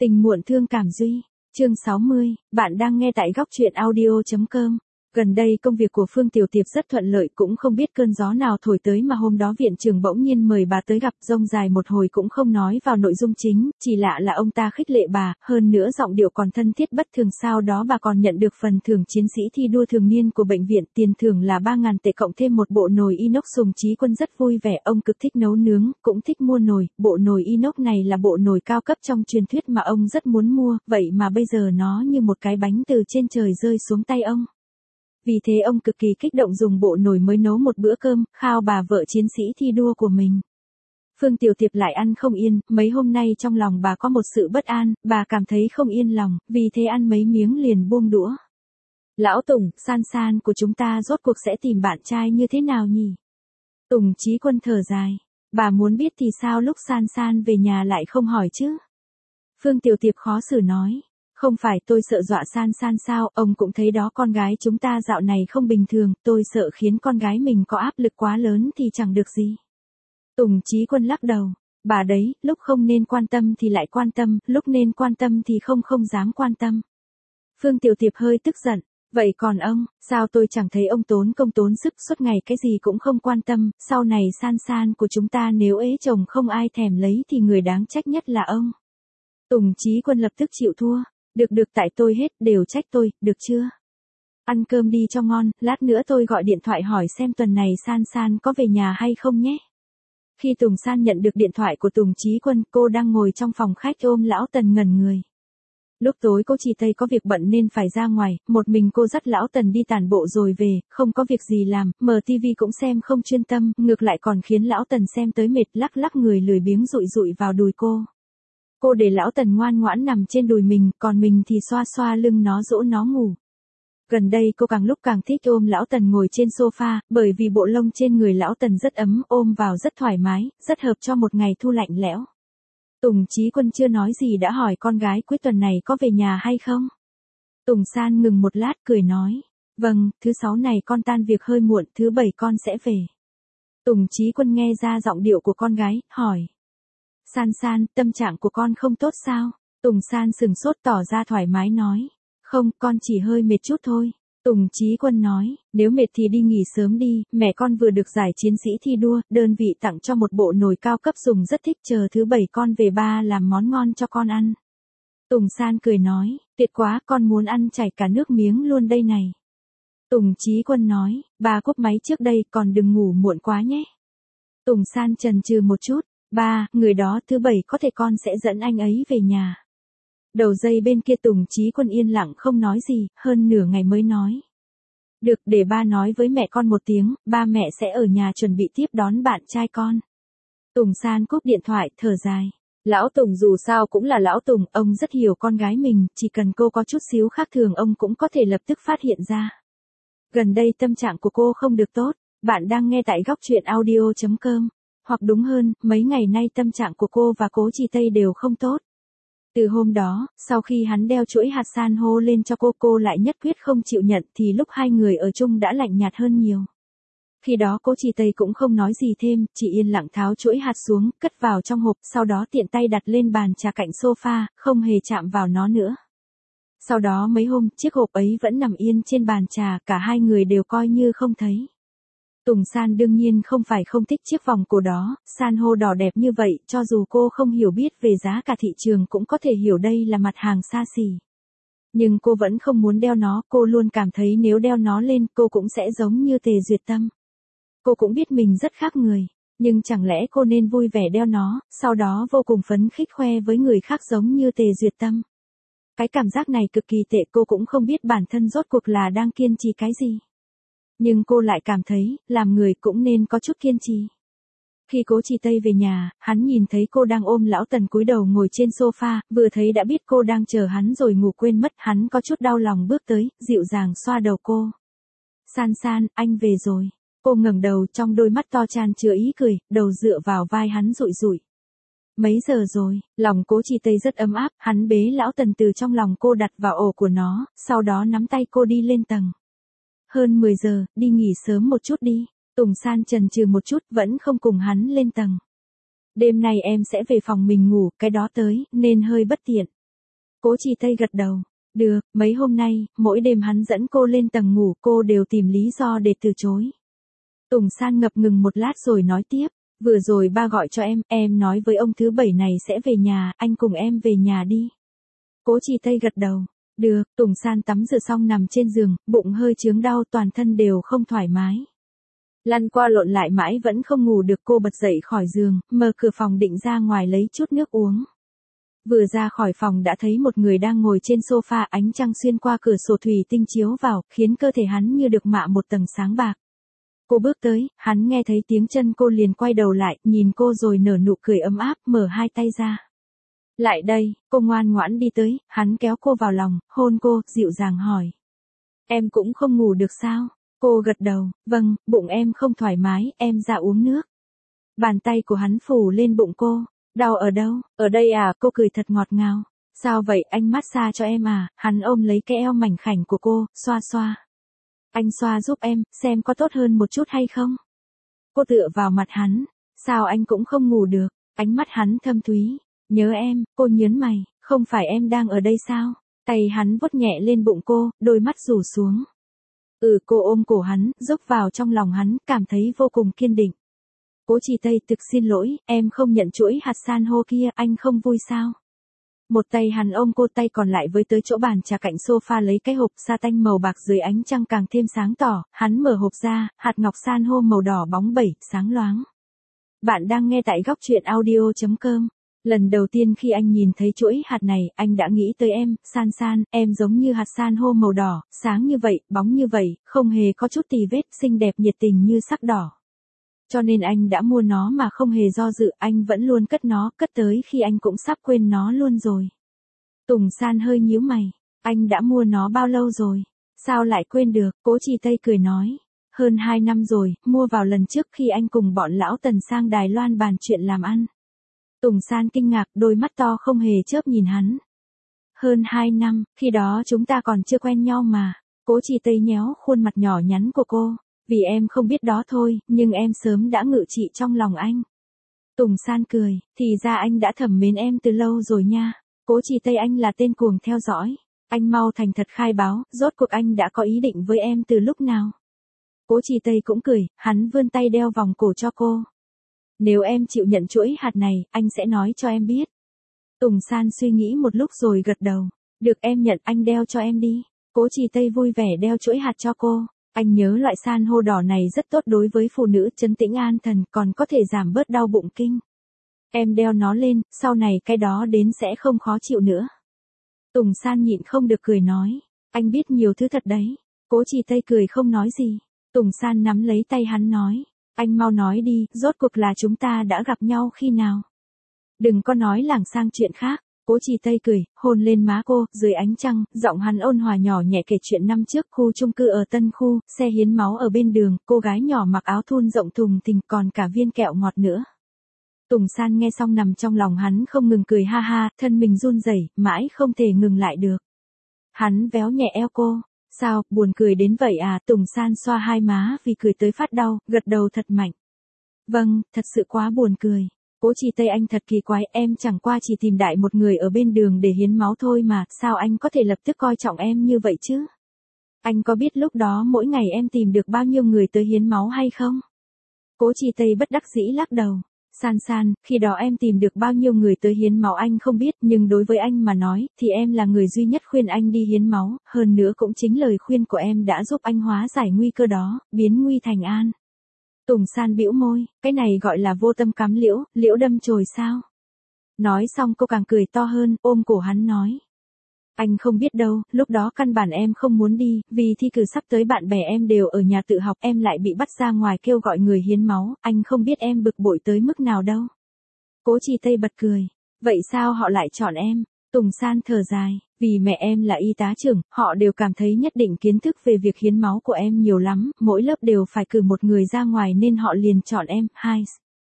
Tình muộn thương cảm duy, chương 60, bạn đang nghe tại góc truyện audio.com. Gần đây công việc của Phương Tiểu Tiệp rất thuận lợi, cũng không biết cơn gió nào thổi tới mà hôm đó viện trưởng bỗng nhiên mời bà tới gặp, rông dài một hồi cũng không nói vào nội dung chính, chỉ lạ là ông ta khích lệ bà, hơn nữa giọng điệu còn thân thiết bất thường. Sau đó bà còn nhận được phần thưởng chiến sĩ thi đua thường niên của bệnh viện, tiền thưởng là 3.000 tệ cộng thêm một bộ nồi inox. Sùng Chí Quân rất vui vẻ, ông cực thích nấu nướng, cũng thích mua nồi, bộ nồi inox này là bộ nồi cao cấp trong truyền thuyết mà ông rất muốn mua, vậy mà bây giờ nó như một cái bánh từ trên trời rơi xuống tay ông. Vì thế ông cực kỳ kích động dùng bộ nồi mới nấu một bữa cơm, khao bà vợ chiến sĩ thi đua của mình. Phương Tiểu Tiệp lại ăn không yên, mấy hôm nay trong lòng bà có một sự bất an, bà cảm thấy không yên lòng, vì thế ăn mấy miếng liền buông đũa. Lão Tùng, San San của chúng ta rốt cuộc sẽ tìm bạn trai như thế nào nhỉ? Tùng Chí Quân thở dài, bà muốn biết thì sao lúc San San về nhà lại không hỏi chứ? Phương Tiểu Tiệp khó xử nói. Không phải tôi sợ dọa San San sao, ông cũng thấy đó, con gái chúng ta dạo này không bình thường, tôi sợ khiến con gái mình có áp lực quá lớn thì chẳng được gì. Tùng Chí Quân lắc đầu, bà đấy, lúc không nên quan tâm thì lại quan tâm, lúc nên quan tâm thì không dám quan tâm. Phương Tiểu Tiệp hơi tức giận, vậy còn ông, sao tôi chẳng thấy ông tốn công tốn sức suốt ngày cái gì cũng không quan tâm, sau này San San của chúng ta nếu ế chồng không ai thèm lấy thì người đáng trách nhất là ông. Tùng Chí Quân lập tức chịu thua. Được tại tôi hết, đều trách tôi, được chưa? Ăn cơm đi cho ngon, lát nữa tôi gọi điện thoại hỏi xem tuần này San San có về nhà hay không nhé. Khi Tùng San nhận được điện thoại của Tùng Chí Quân, cô đang ngồi trong phòng khách ôm lão Tần ngẩn người. Lúc tối cô chị Tây có việc bận nên phải ra ngoài, một mình cô dắt lão Tần đi tản bộ rồi về, không có việc gì làm, mở tivi cũng xem không chuyên tâm, ngược lại còn khiến lão Tần xem tới mệt, lắc người lười biếng dụi vào đùi cô. Cô để lão Tần ngoan ngoãn nằm trên đùi mình, còn mình thì xoa lưng nó dỗ nó ngủ. Gần đây cô càng lúc càng thích ôm lão Tần ngồi trên sofa, bởi vì bộ lông trên người lão Tần rất ấm, ôm vào rất thoải mái, rất hợp cho một ngày thu lạnh lẽo. Tùng Chí Quân chưa nói gì đã hỏi con gái cuối tuần này có về nhà hay không. Tùng San ngừng một lát cười nói, vâng, thứ 6 này con tan việc hơi muộn, thứ 7 con sẽ về. Tùng Chí Quân nghe ra giọng điệu của con gái, hỏi. San San, tâm trạng của con không tốt sao? Tùng San sừng sốt tỏ ra thoải mái nói. Không, con chỉ hơi mệt chút thôi. Tùng Chí Quân nói, nếu mệt thì đi nghỉ sớm đi, mẹ con vừa được giải chiến sĩ thi đua, đơn vị tặng cho một bộ nồi cao cấp dùng rất thích, chờ thứ 7 con về ba làm món ngon cho con ăn. Tùng San cười nói, tuyệt quá, con muốn ăn chảy cả nước miếng luôn đây này. Tùng Chí Quân nói, ba cúp máy trước đây, còn đừng ngủ muộn quá nhé. Tùng San chần chừ một chút. Ba, người đó thứ 7 có thể con sẽ dẫn anh ấy về nhà. Đầu dây bên kia Tùng Chí Quân yên lặng không nói gì, hơn nửa ngày mới nói. Được, để ba nói với mẹ con một tiếng, ba mẹ sẽ ở nhà chuẩn bị tiếp đón bạn trai con. Tùng San cúp điện thoại, thở dài. Lão Tùng dù sao cũng là lão Tùng, ông rất hiểu con gái mình, chỉ cần cô có chút xíu khác thường ông cũng có thể lập tức phát hiện ra. Gần đây tâm trạng của cô không được tốt, bạn đang nghe tại góc truyện audio.com. Hoặc đúng hơn, mấy ngày nay tâm trạng của cô và cố chị Tây đều không tốt. Từ hôm đó, sau khi hắn đeo chuỗi hạt san hô lên cho cô lại nhất quyết không chịu nhận thì lúc hai người ở chung đã lạnh nhạt hơn nhiều. Khi đó cố chị Tây cũng không nói gì thêm, chỉ yên lặng tháo chuỗi hạt xuống, cất vào trong hộp, sau đó tiện tay đặt lên bàn trà cạnh sofa, không hề chạm vào nó nữa. Sau đó mấy hôm, chiếc hộp ấy vẫn nằm yên trên bàn trà, cả hai người đều coi như không thấy. Tùng San đương nhiên không phải không thích chiếc vòng cổ đó, san hô đỏ đẹp như vậy, cho dù cô không hiểu biết về giá cả thị trường cũng có thể hiểu đây là mặt hàng xa xỉ. Nhưng cô vẫn không muốn đeo nó, cô luôn cảm thấy nếu đeo nó lên cô cũng sẽ giống như Tề Duyệt Tâm. Cô cũng biết mình rất khác người, nhưng chẳng lẽ cô nên vui vẻ đeo nó, sau đó vô cùng phấn khích khoe với người khác giống như Tề Duyệt Tâm. Cái cảm giác này cực kỳ tệ, cô cũng không biết bản thân rốt cuộc là đang kiên trì cái gì. Nhưng cô lại cảm thấy, làm người cũng nên có chút kiên trì. Khi cố chị Tây về nhà, hắn nhìn thấy cô đang ôm lão Tần cúi đầu ngồi trên sofa, vừa thấy đã biết cô đang chờ hắn rồi ngủ quên mất, hắn có chút đau lòng bước tới, dịu dàng xoa đầu cô. San San, anh về rồi. Cô ngẩng đầu, trong đôi mắt to tràn chứa ý cười, đầu dựa vào vai hắn rụi. Mấy giờ rồi? Lòng cố chị Tây rất ấm áp, hắn bế lão Tần từ trong lòng cô đặt vào ổ của nó, sau đó nắm tay cô đi lên tầng. Hơn 10 giờ, đi nghỉ sớm một chút đi. Tùng San chần chừ một chút, vẫn không cùng hắn lên tầng. Đêm nay em sẽ về phòng mình ngủ, cái đó tới, nên hơi bất tiện. Cố Trì Tây gật đầu. Được, mấy hôm nay, mỗi đêm hắn dẫn cô lên tầng ngủ, cô đều tìm lý do để từ chối. Tùng San ngập ngừng một lát rồi nói tiếp. Vừa rồi ba gọi cho em nói với ông thứ bảy này sẽ về nhà, anh cùng em về nhà đi. Cố Trì Tây gật đầu. Được, Tùng San tắm rửa xong nằm trên giường, bụng hơi chướng đau, toàn thân đều không thoải mái. Lăn qua lộn lại mãi vẫn không ngủ được, cô bật dậy khỏi giường, mở cửa phòng định ra ngoài lấy chút nước uống. Vừa ra khỏi phòng đã thấy một người đang ngồi trên sofa, ánh trăng xuyên qua cửa sổ thủy tinh chiếu vào, khiến cơ thể hắn như được mạ một tầng sáng bạc. Cô bước tới, hắn nghe thấy tiếng chân cô liền quay đầu lại, nhìn cô rồi nở nụ cười ấm áp, mở hai tay ra. Lại đây, cô ngoan ngoãn đi tới, hắn kéo cô vào lòng, hôn cô, dịu dàng hỏi. Em cũng không ngủ được sao? Cô gật đầu, vâng, bụng em không thoải mái, em ra uống nước. Bàn tay của hắn phủ lên bụng cô. Đau ở đâu? Ở đây à? Cô cười thật ngọt ngào. Sao vậy, anh massage cho em à? Hắn ôm lấy cái eo mảnh khảnh của cô, xoa xoa. Anh xoa giúp em, xem có tốt hơn một chút hay không? Cô tựa vào mặt hắn. Sao anh cũng không ngủ được? Ánh mắt hắn thâm thúy. Nhớ em, cô nhớn mày, không phải em đang ở đây sao? Tay hắn vuốt nhẹ lên bụng cô, đôi mắt rủ xuống. Cô ôm cổ hắn, dốc vào trong lòng hắn, cảm thấy vô cùng kiên định. Cố Trì Tây, thực xin lỗi, em không nhận chuỗi hạt san hô kia, anh không vui sao? Một tay hắn ôm cô, tay còn lại với tới chỗ bàn trà cạnh sofa lấy cái hộp sa tanh màu bạc dưới ánh trăng càng thêm sáng tỏ, hắn mở hộp ra, hạt ngọc san hô màu đỏ bóng bẩy, sáng loáng. Bạn đang nghe tại góc truyện audio.com. Lần đầu tiên khi anh nhìn thấy chuỗi hạt này, anh đã nghĩ tới em, San San, em giống như hạt san hô màu đỏ, sáng như vậy, bóng như vậy, không hề có chút tì vết, xinh đẹp nhiệt tình như sắc đỏ. Cho nên anh đã mua nó mà không hề do dự, anh vẫn luôn cất nó, cất tới khi anh cũng sắp quên nó luôn rồi. Tùng San hơi nhíu mày, anh đã mua nó bao lâu rồi? Sao lại quên được? Cố Trì Tây cười nói. Hơn 2 năm rồi, mua vào lần trước khi anh cùng bọn lão Tần sang Đài Loan bàn chuyện làm ăn. Tùng San kinh ngạc, đôi mắt to không hề chớp nhìn hắn. Hơn 2 năm, khi đó chúng ta còn chưa quen nhau mà. Cố Trì Tây nhéo khuôn mặt nhỏ nhắn của cô. Vì em không biết đó thôi, nhưng em sớm đã ngự trị trong lòng anh. Tùng San cười, thì ra anh đã thầm mến em từ lâu rồi nha. Cố Trì Tây, anh là tên cuồng theo dõi. Anh mau thành thật khai báo, rốt cuộc anh đã có ý định với em từ lúc nào? Cố Trì Tây cũng cười, hắn vươn tay đeo vòng cổ cho cô. Nếu em chịu nhận chuỗi hạt này, anh sẽ nói cho em biết. Tùng San suy nghĩ một lúc rồi gật đầu. Được, em nhận, anh đeo cho em đi. Cố Trì Tây vui vẻ đeo chuỗi hạt cho cô. Anh nhớ loại san hô đỏ này rất tốt đối với phụ nữ, trấn tĩnh an thần, còn có thể giảm bớt đau bụng kinh. Em đeo nó lên, sau này cái đó đến sẽ không khó chịu nữa. Tùng San nhịn không được cười nói. Anh biết nhiều thứ thật đấy. Cố Trì Tây cười không nói gì. Tùng San nắm lấy tay hắn nói. Anh mau nói đi, rốt cuộc là chúng ta đã gặp nhau khi nào? Đừng có nói lảng sang chuyện khác. Cố Trì Tây cười, hôn lên má cô, dưới ánh trăng, giọng hắn ôn hòa nhỏ nhẹ kể chuyện năm trước, khu chung cư ở Tân Khu, xe hiến máu ở bên đường, cô gái nhỏ mặc áo thun rộng thùng thình, còn cả viên kẹo ngọt nữa. Tùng San nghe xong nằm trong lòng hắn không ngừng cười ha ha, thân mình run rẩy, mãi không thể ngừng lại được. Hắn véo nhẹ eo cô. Sao, buồn cười đến vậy à? Tùng San xoa hai má vì cười tới phát đau, gật đầu thật mạnh. Vâng, thật sự quá buồn cười. Cố Trì Tây, anh thật kỳ quái, em chẳng qua chỉ tìm đại một người ở bên đường để hiến máu thôi mà, sao anh có thể lập tức coi trọng em như vậy chứ? Anh có biết lúc đó mỗi ngày em tìm được bao nhiêu người tới hiến máu hay không? Cố Trì Tây bất đắc dĩ lắc đầu. San San, khi đó em tìm được bao nhiêu người tới hiến máu anh không biết, nhưng đối với anh mà nói, thì em là người duy nhất khuyên anh đi hiến máu, hơn nữa cũng chính lời khuyên của em đã giúp anh hóa giải nguy cơ đó, biến nguy thành an. Tùng San bĩu môi, cái này gọi là vô tâm cắm liễu, liễu đâm chồi sao? Nói xong cô càng cười to hơn, ôm cổ hắn nói. Anh không biết đâu, lúc đó căn bản em không muốn đi, vì thi cử sắp tới bạn bè em đều ở nhà tự học, em lại bị bắt ra ngoài kêu gọi người hiến máu, anh không biết em bực bội tới mức nào đâu. Cố Trì Tây bật cười, vậy sao họ lại chọn em? Tùng San thở dài, vì mẹ em là y tá trưởng, họ đều cảm thấy nhất định kiến thức về việc hiến máu của em nhiều lắm, mỗi lớp đều phải cử một người ra ngoài nên họ liền chọn em. Hai.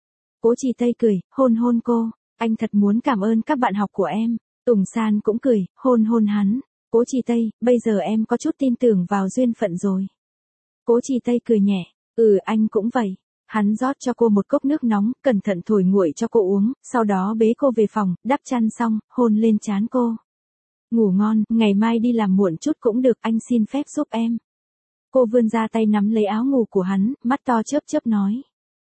Cố Trì Tây cười, hôn hôn cô, anh thật muốn cảm ơn các bạn học của em. Tùng San cũng cười, hôn hôn hắn. Cố Trì Tây, bây giờ em có chút tin tưởng vào duyên phận rồi. Cố Trì Tây cười nhẹ, anh cũng vậy. Hắn rót cho cô một cốc nước nóng, cẩn thận thổi nguội cho cô uống, sau đó bế cô về phòng, đắp chăn xong, hôn lên trán cô. Ngủ ngon, ngày mai đi làm muộn chút cũng được, anh xin phép giúp em. Cô vươn ra tay nắm lấy áo ngủ của hắn, mắt to chớp chớp nói.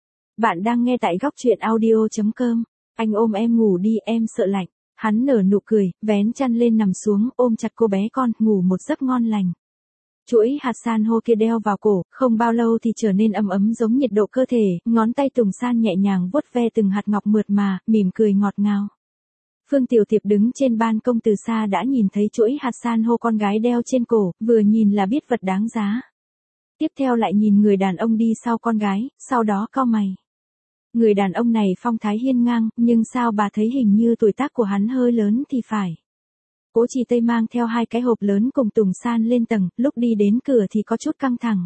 Bạn đang nghe tại góc truyện audio.com. Anh ôm em ngủ đi, em sợ lạnh. Hắn nở nụ cười, vén chăn lên nằm xuống, ôm chặt cô bé con, ngủ một giấc ngon lành. Chuỗi hạt san hô kia đeo vào cổ, không bao lâu thì trở nên ấm ấm giống nhiệt độ cơ thể, ngón tay Tùng San nhẹ nhàng vuốt ve từng hạt ngọc mượt mà, mỉm cười ngọt ngào. Phương Tiểu Tiệp đứng trên ban công từ xa đã nhìn thấy chuỗi hạt san hô con gái đeo trên cổ, vừa nhìn là biết vật đáng giá. Tiếp theo lại nhìn người đàn ông đi sau con gái, sau đó cau mày. Người đàn ông này phong thái hiên ngang, nhưng sao bà thấy hình như tuổi tác của hắn hơi lớn thì phải. Cố Chỉ Tây mang theo 2 cái hộp lớn cùng Tùng San lên tầng, lúc đi đến cửa thì có chút căng thẳng.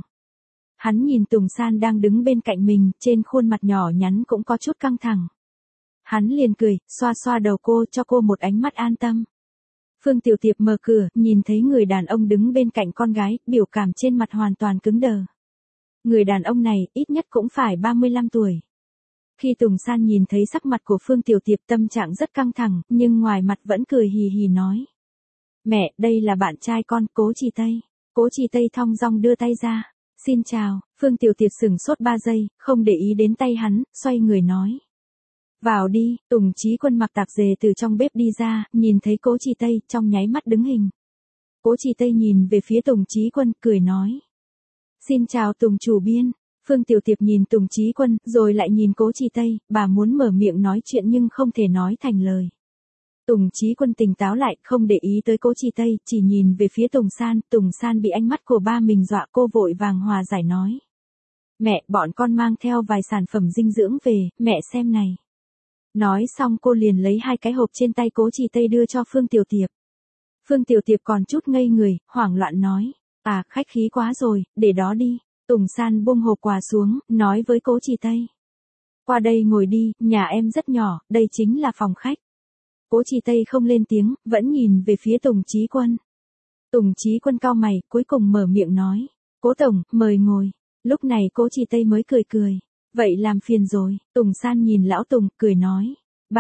Hắn nhìn Tùng San đang đứng bên cạnh mình, trên khuôn mặt nhỏ nhắn cũng có chút căng thẳng. Hắn liền cười, xoa xoa đầu cô cho cô một ánh mắt an tâm. Phương Tiểu Tiệp mở cửa, nhìn thấy người đàn ông đứng bên cạnh con gái, biểu cảm trên mặt hoàn toàn cứng đờ. Người đàn ông này, ít nhất cũng phải 35 tuổi. Khi Tùng San nhìn thấy sắc mặt của Phương Tiểu Tiệp tâm trạng rất căng thẳng, nhưng ngoài mặt vẫn cười hì hì nói. Mẹ, đây là bạn trai con, Cố Chỉ Tây. Cố Chỉ Tây thong dong đưa tay ra. Xin chào, Phương Tiểu Tiệp sửng sốt 3 giây, không để ý đến tay hắn, xoay người nói. Vào đi, Tùng Chí Quân mặc tạp dề từ trong bếp đi ra, nhìn thấy Cố Chỉ Tây, trong nháy mắt đứng hình. Cố Chỉ Tây nhìn về phía Tùng Chí Quân, cười nói. Xin chào Tùng chủ biên. Phương Tiểu Tiệp nhìn Tùng Chí Quân, rồi lại nhìn Cố Chỉ Tây, bà muốn mở miệng nói chuyện nhưng không thể nói thành lời. Tùng Chí Quân tỉnh táo lại, không để ý tới Cố Chỉ Tây, chỉ nhìn về phía Tùng San bị ánh mắt của ba mình dọa, cô vội vàng hòa giải nói. Mẹ, bọn con mang theo vài sản phẩm dinh dưỡng về, mẹ xem này. Nói xong cô liền lấy 2 cái hộp trên tay Cố Chỉ Tây đưa cho Phương Tiểu Tiệp. Phương Tiểu Tiệp còn chút ngây người, hoảng loạn nói. À, khách khí quá rồi, để đó đi. Tùng San buông hộp quà xuống, nói với Cố Chỉ Tây. Qua đây ngồi đi, nhà em rất nhỏ, đây chính là phòng khách. Cố Chỉ Tây không lên tiếng, vẫn nhìn về phía Tùng Chí Quân. Tùng Chí Quân cau mày, cuối cùng mở miệng nói. Cố tổng, mời ngồi. Lúc này Cố Chỉ Tây mới cười cười. Vậy làm phiền rồi. Tùng San nhìn lão Tùng, cười nói.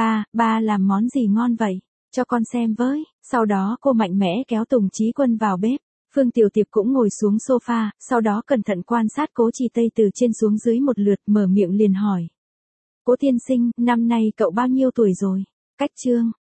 Ba làm món gì ngon vậy? Cho con xem với. Sau đó cô mạnh mẽ kéo Tùng Chí Quân vào bếp. Phương Tiểu Tiệp cũng ngồi xuống sofa, sau đó cẩn thận quan sát Cố Chỉ Tây từ trên xuống dưới một lượt, mở miệng liền hỏi. Cố tiên sinh, năm nay cậu bao nhiêu tuổi rồi? Cách chương.